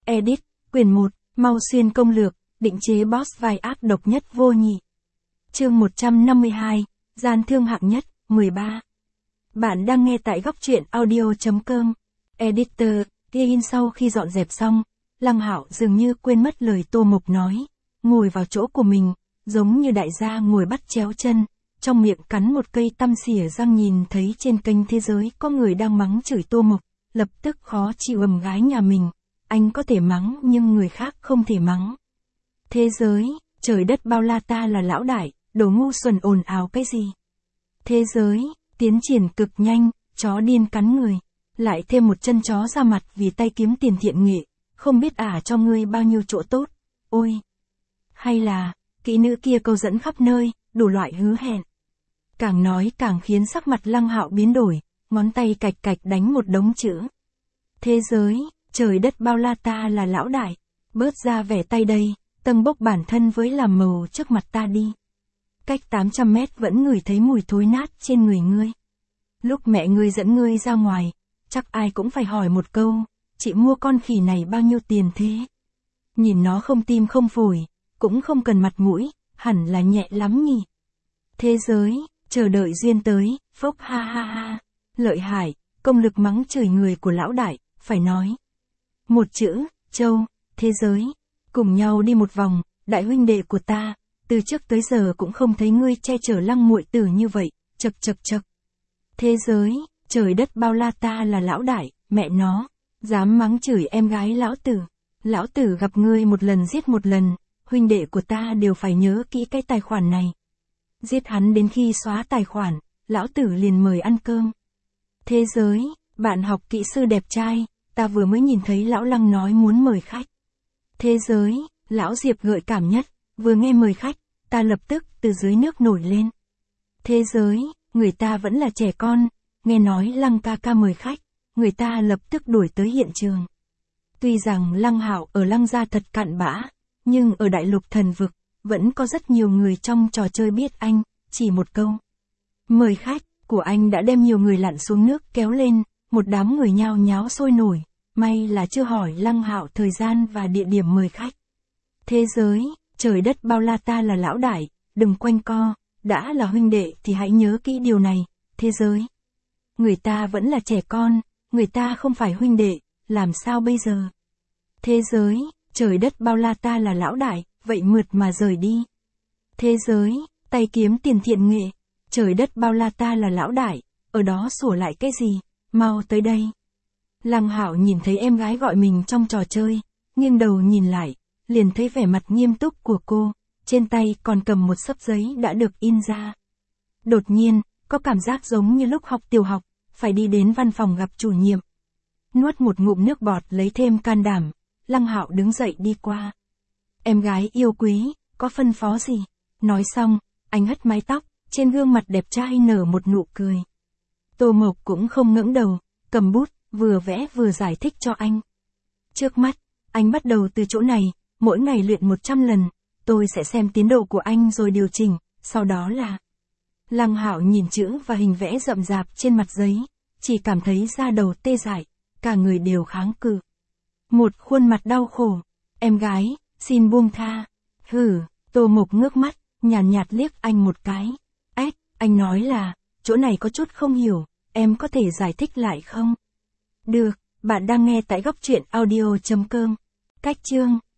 Edit, quyển 1, Mau Xuyên công lược, định chế boss vai ác độc nhất vô nhị. Chương 152, gian thương hạng nhất, 13. Bạn đang nghe tại góc truyện audio.com. Editor, in sau khi dọn dẹp xong, Lăng Hạo dường như quên mất lời Tô Mộc nói, ngồi vào chỗ của mình, giống như đại gia ngồi bắt chéo chân, trong miệng cắn một cây tăm xỉa răng nhìn thấy trên kênh thế giới có người đang mắng chửi Tô Mộc, lập tức khó chịu ầm gái nhà mình. Anh có thể mắng nhưng người khác không thể mắng. Thế giới, trời đất bao la ta là lão đại, đồ ngu xuẩn ồn ào cái gì. Thế giới, tiến triển cực nhanh, chó điên cắn người. Lại thêm một chân chó ra mặt vì tay kiếm tiền thiện nghệ, không biết cho ngươi bao nhiêu chỗ tốt. Ôi! Hay là, kỹ nữ kia câu dẫn khắp nơi, đủ loại hứa hẹn. Càng nói càng khiến sắc mặt Lăng Hạo biến đổi, ngón tay cạch cạch đánh một đống chữ. Thế giới, trời đất bao la ta là lão đại, bớt ra vẻ tay đây, tâng bốc bản thân với làm màu trước mặt ta đi. Cách 800 mét vẫn ngửi thấy mùi thối nát trên người ngươi. Lúc mẹ ngươi dẫn ngươi ra ngoài, chắc ai cũng phải hỏi một câu, chị mua con khỉ này bao nhiêu tiền thế? Nhìn nó không tim không phổi, cũng không cần mặt mũi, hẳn là nhẹ lắm nhỉ. Thế giới, chờ đợi duyên tới, phốc ha ha ha, lợi hại, công lực mắng chửi người của lão đại, phải nói. Một chữ, châu, thế giới, cùng nhau đi một vòng, đại huynh đệ của ta, từ trước tới giờ cũng không thấy ngươi che chở Lăng muội tử như vậy, chật chật chật. Thế giới, trời đất bao la ta là lão đại, mẹ nó, dám mắng chửi em gái lão tử gặp ngươi một lần giết một lần, huynh đệ của ta đều phải nhớ kỹ cái tài khoản này. Giết hắn đến khi xóa tài khoản, lão tử liền mời ăn cơm. Thế giới, bạn học kỹ sư đẹp trai, ta vừa mới nhìn thấy lão Lăng nói muốn mời khách. Thế giới, lão Diệp gợi cảm nhất, vừa nghe mời khách, ta lập tức từ dưới nước nổi lên. Thế giới, người ta vẫn là trẻ con, nghe nói Lăng ca ca mời khách, người ta lập tức đuổi tới hiện trường. Tuy rằng Lăng Hạo ở Lăng gia thật cặn bã, nhưng ở đại lục thần vực, vẫn có rất nhiều người trong trò chơi biết anh, chỉ một câu. Mời khách, của anh đã đem nhiều người lặn xuống nước kéo lên, một đám người nhao nháo sôi nổi, may là chưa hỏi Lăng Hạo thời gian và địa điểm mời khách. Thế giới, trời đất bao la ta là lão đại, đừng quanh co, đã là huynh đệ thì hãy nhớ kỹ điều này, thế giới. Người ta vẫn là trẻ con, người ta không phải huynh đệ, làm sao bây giờ? Thế giới, trời đất bao la ta là lão đại, vậy mượt mà rời đi. Thế giới, tay kiếm tiền thiện nghệ, trời đất bao la ta là lão đại, ở đó sủa lại cái gì, mau tới đây. Lăng Hạo nhìn thấy em gái gọi mình trong trò chơi, nghiêng đầu nhìn lại, liền thấy vẻ mặt nghiêm túc của cô, trên tay còn cầm một xấp giấy đã được in ra. Đột nhiên, có cảm giác giống như lúc học tiểu học, phải đi đến văn phòng gặp chủ nhiệm. Nuốt một ngụm nước bọt lấy thêm can đảm, Lăng Hạo đứng dậy đi qua. Em gái yêu quý, có phân phó gì? Nói xong, anh hất mái tóc, trên gương mặt đẹp trai nở một nụ cười. Tô Mộc cũng không ngẩng đầu, cầm bút, vừa vẽ vừa giải thích cho anh. Trước mắt, anh bắt đầu từ chỗ này, mỗi ngày luyện 100 lần, tôi sẽ xem tiến độ của anh rồi điều chỉnh, sau đó là... Lăng Hạo nhìn chữ và hình vẽ rậm rạp trên mặt giấy, chỉ cảm thấy da đầu tê dại, cả người đều kháng cự. Một khuôn mặt đau khổ, em gái, xin buông tha. Hử, Tô Mộc ngước mắt, nhàn nhạt liếc anh một cái. Anh nói là, chỗ này có chút không hiểu, em có thể giải thích lại không? Được, bạn đang nghe tại góc truyện audio.com. Cách chương